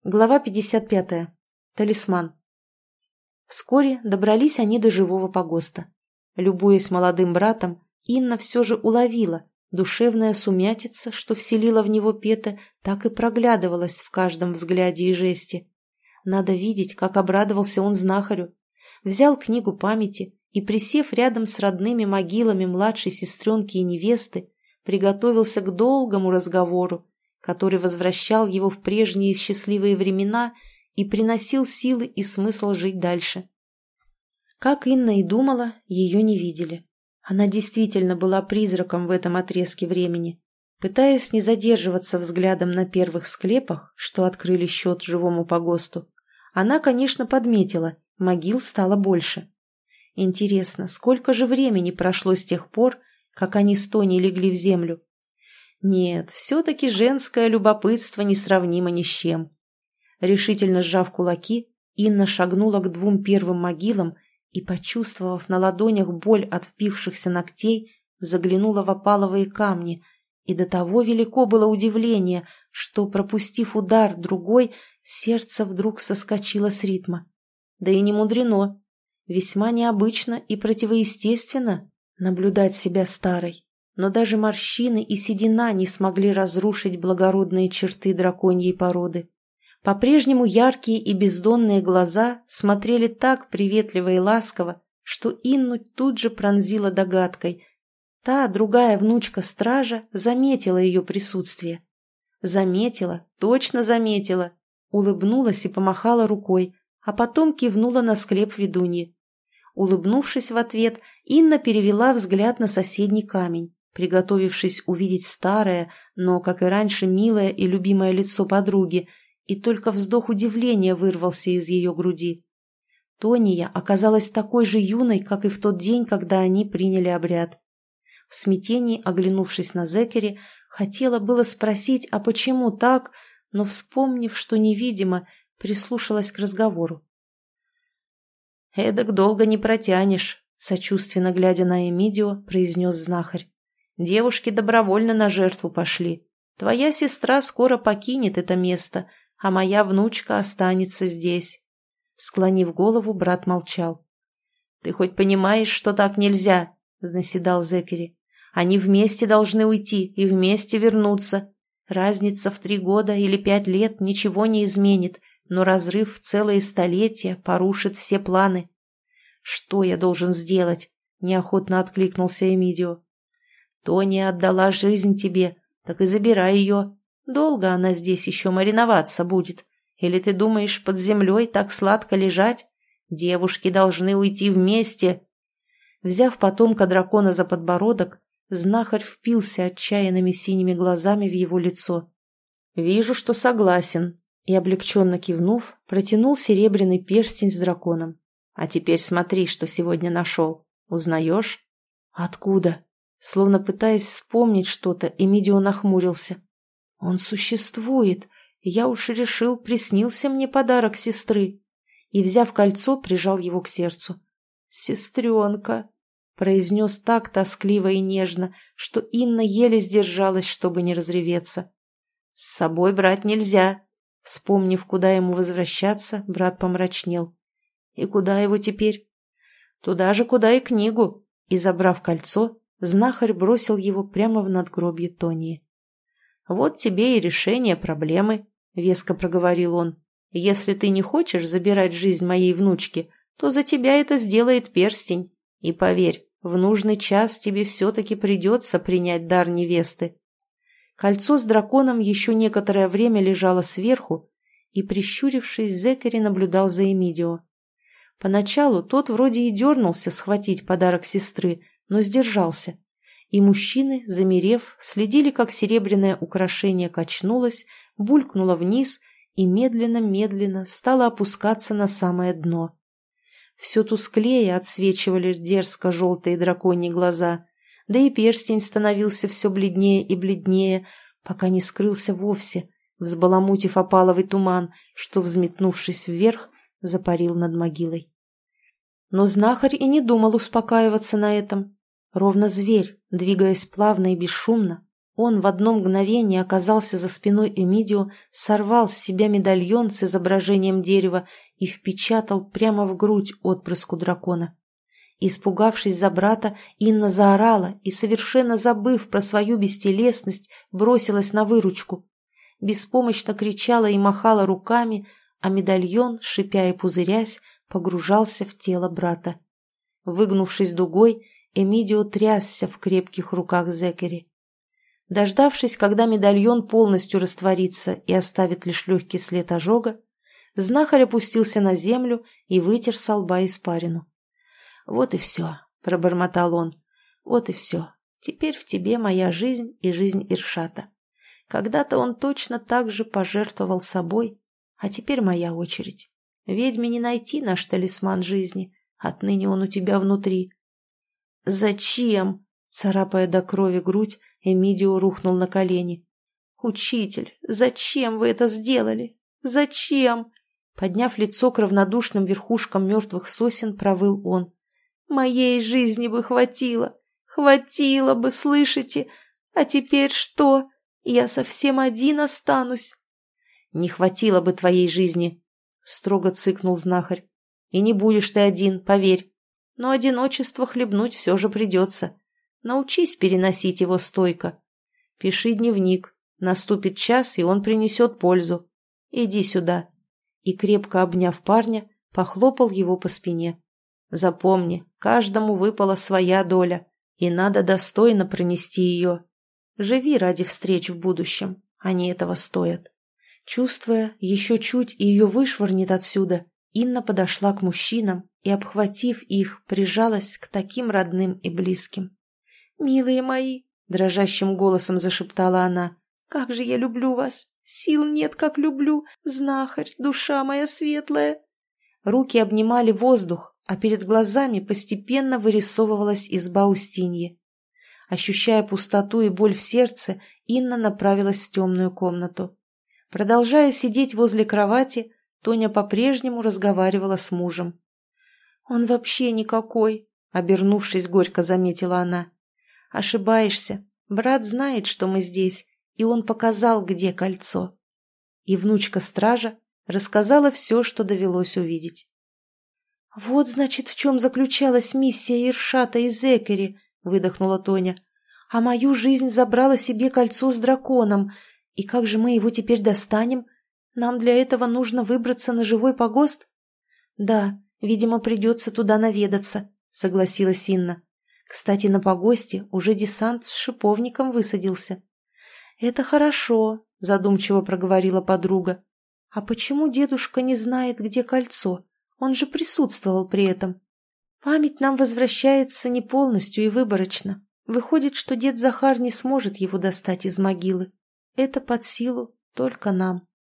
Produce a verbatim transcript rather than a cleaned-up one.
Глава пятьдесят пятая. Талисман. Вскоре добрались они до живого погоста. Любуясь молодым братом, Инна все же уловила, душевная сумятица, что вселила в него Пета, так и проглядывалась в каждом взгляде и жесте. Надо видеть, как обрадовался он знахарю. Взял книгу памяти и, присев рядом с родными могилами младшей сестренки и невесты, приготовился к долгому разговору, который возвращал его в прежние счастливые времена и приносил силы и смысл жить дальше. Как Инна и думала, ее не видели. Она действительно была призраком в этом отрезке времени. Пытаясь не задерживаться взглядом на первых склепах, что открыли счет живому погосту, она, конечно, подметила, могил стало больше. Интересно, сколько же времени прошло с тех пор, как они с Тони легли в землю? Нет, все-таки женское любопытство несравнимо ни с чем. Решительно сжав кулаки, Инна шагнула к двум первым могилам и, почувствовав на ладонях боль от впившихся ногтей, заглянула в опаловые камни, и до того велико было удивление, что, пропустив удар другой, сердце вдруг соскочило с ритма. Да и не мудрено. Весьма необычно и противоестественно наблюдать себя старой. Но даже морщины и седина не смогли разрушить благородные черты драконьей породы. По-прежнему яркие и бездонные глаза смотрели так приветливо и ласково, что Инну тут же пронзила догадкой. Та, другая внучка стража, заметила ее присутствие. Заметила, точно заметила, улыбнулась и помахала рукой, а потом кивнула на склеп ведуньи. Улыбнувшись в ответ, Инна перевела взгляд на соседний камень, приготовившись увидеть старое, но, как и раньше, милое и любимое лицо подруги, и только вздох удивления вырвался из ее груди. Тония оказалась такой же юной, как и в тот день, когда они приняли обряд. В смятении, оглянувшись на Зеккери, хотела было спросить, а почему так, но, вспомнив, что невидимо, прислушалась к разговору. «Эдак долго не протянешь», — сочувственно глядя на Эмидио, произнес знахарь. «Девушки добровольно на жертву пошли. Твоя сестра скоро покинет это место, а моя внучка останется здесь». Склонив голову, брат молчал. «Ты хоть понимаешь, что так нельзя?» — наседал Зеккери. «Они вместе должны уйти и вместе вернуться. Разница в три года или пять лет ничего не изменит, но разрыв в целые столетия порушит все планы». «Что я должен сделать?» — неохотно откликнулся Эмидио. «Тония отдала жизнь тебе, так и забирай ее. Долго она здесь еще мариноваться будет. Или ты думаешь, под землей так сладко лежать? Девушки должны уйти вместе». Взяв потомка дракона за подбородок, знахарь впился отчаянными синими глазами в его лицо. «Вижу, что согласен», и, облегченно кивнув, протянул серебряный перстень с драконом. «А теперь смотри, что сегодня нашел. Узнаешь?» «Откуда?» Словно пытаясь вспомнить что-то, Эмидио нахмурился. «Он существует. Я уж решил, приснился мне подарок сестры». И, взяв кольцо, прижал его к сердцу. «Сестренка», — произнес так тоскливо и нежно, что Инна еле сдержалась, чтобы не разреветься. «С собой брать нельзя». Вспомнив, куда ему возвращаться, брат помрачнел. «И куда его теперь?» «Туда же, куда и книгу». И, забрав кольцо, знахарь бросил его прямо в надгробье Тонии. «Вот тебе и решение проблемы», — веско проговорил он. «Если ты не хочешь забирать жизнь моей внучки, то за тебя это сделает перстень. И поверь, в нужный час тебе все-таки придется принять дар невесты». Кольцо с драконом еще некоторое время лежало сверху, и, прищурившись, Зеккери наблюдал за Эмидио. Поначалу тот вроде и дернулся схватить подарок сестры, но сдержался, и мужчины, замерев, следили, как серебряное украшение качнулось, булькнуло вниз и медленно-медленно стало опускаться на самое дно. Все тусклее отсвечивали дерзко-желтые драконьи глаза, да и перстень становился все бледнее и бледнее, пока не скрылся вовсе, взбаламутив опаловый туман, что, взметнувшись вверх, запарил над могилой. Но знахарь и не думал успокаиваться на этом. Ровно зверь, двигаясь плавно и бесшумно, Он в одно мгновение оказался за спиной Эмидио, сорвал с себя медальон с изображением дерева и впечатал прямо в грудь отпрыску дракона. Испугавшись за брата, Инна заорала и, совершенно забыв про свою бестелесность, бросилась на выручку. Беспомощно кричала и махала руками, а медальон, шипя и пузырясь, погружался в тело брата. Выгнувшись дугой, Эмидио трясся в крепких руках Зеккери. Дождавшись, когда медальон полностью растворится и оставит лишь легкий след ожога, знахарь опустился на землю и вытер со лба испарину. «Вот и все», — пробормотал он, — «вот и все. Теперь в тебе моя жизнь и жизнь Иршата. Когда-то он точно так же пожертвовал собой, а теперь моя очередь. Ведьме не найти наш талисман жизни, отныне он у тебя внутри». «Зачем?» — царапая до крови грудь, Эмидио рухнул на колени. «Учитель, зачем вы это сделали? Зачем?» Подняв лицо к равнодушным верхушкам мертвых сосен, провыл он. «Моей жизни бы хватило, хватило бы, слышите? А теперь что? Я совсем один останусь». «Не хватило бы твоей жизни», — строго цыкнул знахарь. «И не будешь ты один, поверь. Но одиночество хлебнуть все же придется. Научись переносить его стойко. Пиши дневник. Наступит час, и он принесет пользу. Иди сюда». И, крепко обняв парня, похлопал его по спине. «Запомни, каждому выпала своя доля, и надо достойно пронести ее. Живи ради встреч в будущем, они этого стоят». Чувствуя, еще чуть и ее вышвырнет отсюда, Инна подошла к мужчинам и, обхватив их, прижалась к таким родным и близким. «Милые мои!» — дрожащим голосом зашептала она. «Как же я люблю вас! Сил нет, как люблю! Знахарь, душа моя светлая!» Руки обнимали воздух, а перед глазами постепенно вырисовывалась изба Устиньи. Ощущая пустоту и боль в сердце, Инна направилась в темную комнату. Продолжая сидеть возле кровати, Тоня по-прежнему разговаривала с мужем. «Он вообще никакой», — обернувшись, горько заметила она. «Ошибаешься. Брат знает, что мы здесь, и он показал, где кольцо». И внучка стража рассказала все, что довелось увидеть. «Вот, значит, в чем заключалась миссия Иршата и Зеккери», — выдохнула Тоня. «А мою жизнь забрала себе кольцо с драконом. И как же мы его теперь достанем? Нам для этого нужно выбраться на живой погост?» «Да, видимо, придется туда наведаться», — согласилась Инна. «Кстати, на погосте уже десант с шиповником высадился». «Это хорошо», — задумчиво проговорила подруга. «А почему дедушка не знает, где кольцо? Он же присутствовал при этом. Память нам возвращается не полностью и выборочно. Выходит, что дед Захар не сможет его достать из могилы. Это под силу только нам».